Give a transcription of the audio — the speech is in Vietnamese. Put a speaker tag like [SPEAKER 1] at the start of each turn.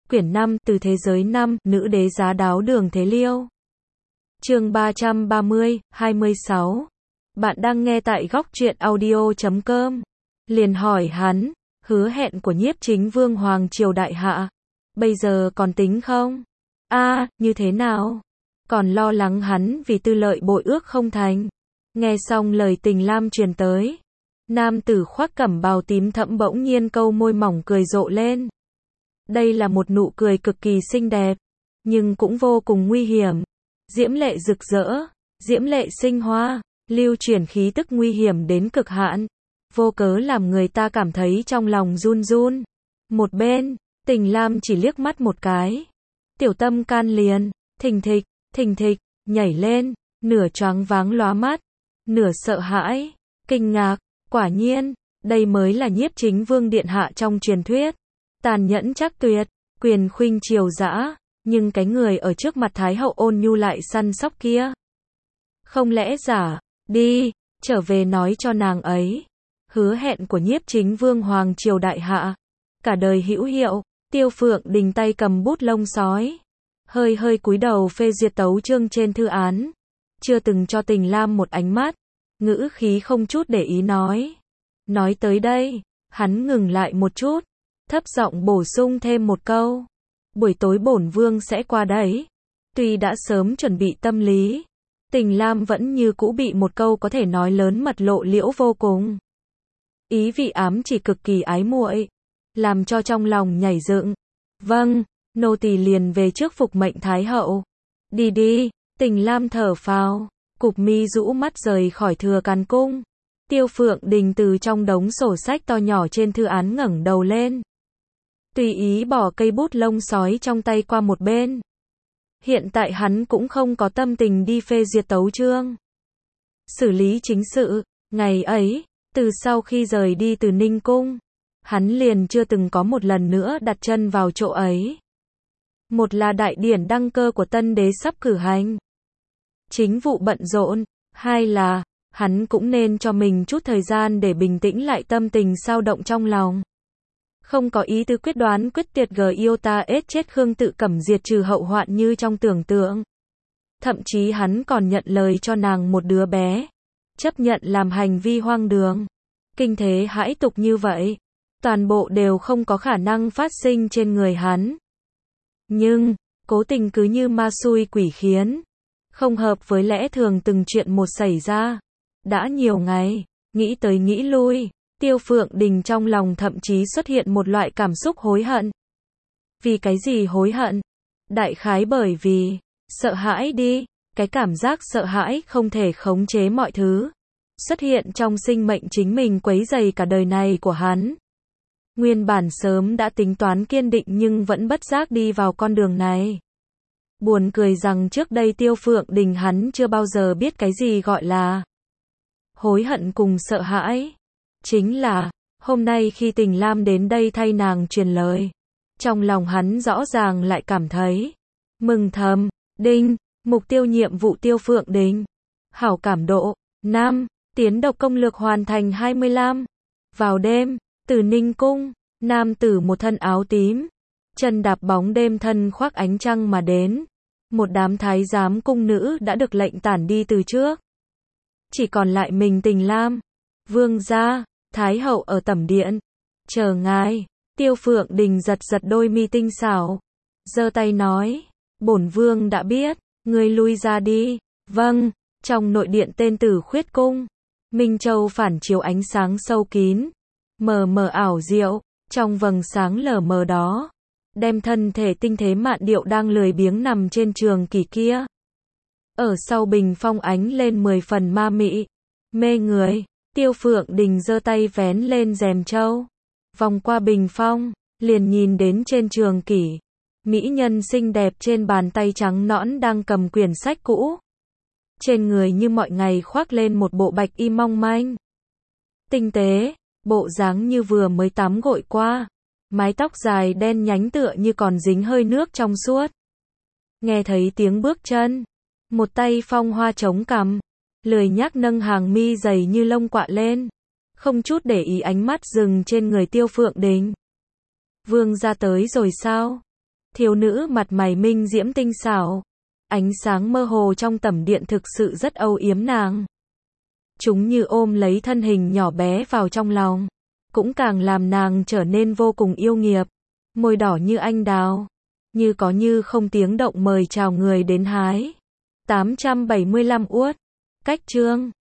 [SPEAKER 1] quyển 5, từ thế giới 5, nữ đế giá đáo Đường Thế Liêu. Chương 330, 26. Bạn đang nghe tại góc truyện audio.com. Liền hỏi hắn, hứa hẹn của Nhiếp Chính Vương Hoàng Triều Đại Hạ, bây giờ còn tính không? Như thế nào? Còn lo lắng hắn vì tư lợi bội ước không thành. Nghe xong lời Tình Lam truyền tới, nam tử khoác cẩm bào tím thẫm bỗng nhiên câu môi mỏng cười rộ lên. Đây là một nụ cười cực kỳ xinh đẹp, nhưng cũng vô cùng nguy hiểm. Diễm lệ rực rỡ, diễm lệ sinh hoa, lưu chuyển khí tức nguy hiểm đến cực hạn, vô cớ làm người ta cảm thấy trong lòng run run. Một bên, Tình Lam chỉ liếc mắt một cái, tiểu tâm can liền thình thịch, nhảy lên, nửa choáng váng lóa mắt, nửa sợ hãi, kinh ngạc. Quả nhiên, đây mới là Nhiếp Chính Vương điện hạ trong truyền thuyết, tàn nhẫn trác tuyệt, quyền khuynh triều dã, nhưng cái người ở trước mặt Thái hậu ôn nhu lại săn sóc kia. Không lẽ giả, đi, trở về nói cho nàng ấy, hứa hẹn của Nhiếp Chính Vương Hoàng Triều Đại Hạ, cả đời hữu hiệu. Tiêu Phượng Đình tay cầm bút lông sói, hơi cúi đầu phê duyệt tấu chương trên thư án, chưa từng cho Tình Lam một ánh mắt, ngữ khí không chút để ý nói. Nói tới đây, hắn ngừng lại một chút, thấp giọng bổ sung thêm một câu. Buổi tối bổn vương sẽ qua đấy. Tuy đã sớm chuẩn bị tâm lý, Tình Lam vẫn như cũ bị một câu có thể nói lớn mật lộ liễu vô cùng. Ý vị ám chỉ cực kỳ ái muội, làm cho trong lòng nhảy dựng. Vâng, nô tỳ liền về trước phục mệnh Thái hậu. Đi, Tình Lam thở phào, cụp mi rũ mắt rời khỏi Thừa Càn Cung. Tiêu Phượng Đình từ trong đống sổ sách to nhỏ trên thư án ngẩng đầu lên, tùy ý bỏ cây bút lông sói trong tay qua một bên. Hiện tại hắn cũng không có tâm tình đi phê duyệt tấu chương, xử lý chính sự. Ngày ấy, từ sau khi rời đi từ Ninh Cung, hắn liền chưa từng có một lần nữa đặt chân vào chỗ ấy. Một là đại điển đăng cơ của tân đế sắp cử hành, chính vụ bận rộn. Hai là, hắn cũng nên cho mình chút thời gian để bình tĩnh lại tâm tình xao động trong lòng. Không có ý tứ quyết đoán quyết tuyệt Iota chết Khương Tự Cẩm diệt trừ hậu hoạn như trong tưởng tượng. Thậm chí hắn còn nhận lời cho nàng một đứa bé, chấp nhận làm hành vi hoang đường, kinh thế hãi tục như vậy, toàn bộ đều không có khả năng phát sinh trên người hắn. Nhưng, cố tình cứ như ma xui quỷ khiến, không hợp với lẽ thường từng chuyện một xảy ra. Đã nhiều ngày, nghĩ tới nghĩ lui, Tiêu Phượng Đình trong lòng thậm chí xuất hiện một loại cảm xúc hối hận. Vì cái gì hối hận? Đại khái bởi vì, sợ hãi đi, cái cảm giác sợ hãi không thể khống chế mọi thứ, xuất hiện trong sinh mệnh chính mình quấy rầy cả đời này của hắn. Nguyên bản sớm đã tính toán kiên định nhưng vẫn bất giác đi vào con đường này. Buồn cười rằng trước đây Tiêu Phượng Đình hắn chưa bao giờ biết cái gì gọi là hối hận cùng sợ hãi. Chính là, hôm nay khi Tình Lam đến đây thay nàng truyền lời, trong lòng hắn rõ ràng lại cảm thấy mừng thầm. Đinh, mục tiêu nhiệm vụ Tiêu Phượng Đình, hảo cảm độ 5, tiến độc công lược hoàn thành 25. Vào đêm, từ Ninh Cung, nam tử một thân áo tím, chân đạp bóng đêm thân khoác ánh trăng mà đến. Một đám thái giám cung nữ đã được lệnh tản đi từ trước, chỉ còn lại mình Tình Lam. Vương gia, Thái hậu ở tẩm điện, chờ ngài. Tiêu Phượng Đình giật đôi mi tinh xảo, giơ tay nói, bổn vương đã biết, ngươi lui ra đi. Vâng. Trong nội điện tên Tử Khuyết Cung, Minh Châu phản chiếu ánh sáng sâu kín, mờ mờ ảo diệu, trong vầng sáng lờ mờ đó, đem thân thể tinh thế Mạn Điệu đang lười biếng nằm trên trường kỷ kia, ở sau bình phong ánh lên 10 phần ma mị, mê người. Tiêu Phượng Đình giơ tay vén lên rèm châu, vòng qua bình phong, liền nhìn đến trên trường kỷ, mỹ nhân xinh đẹp trên bàn tay trắng nõn đang cầm quyển sách cũ. Trên người như mọi ngày khoác lên một bộ bạch y mong manh, tinh tế, bộ dáng như vừa mới tắm gội qua, mái tóc dài đen nhánh tựa như còn dính hơi nước trong suốt. Nghe thấy tiếng bước chân, một tay phong hoa chống cằm, lười nhác nâng hàng mi dày như lông quạ lên, không chút để ý ánh mắt dừng trên người Tiêu Phượng Đình. Vương gia tới rồi sao? Thiếu nữ mặt mày minh diễm tinh xảo. Ánh sáng mơ hồ trong tẩm điện thực sự rất âu yếm nàng. Chúng như ôm lấy thân hình nhỏ bé vào trong lòng. Cũng càng làm nàng trở nên vô cùng yêu nghiệt. Môi đỏ như anh đào. Như có như không tiếng động mời chào người đến hái. 875 uất. Cách chương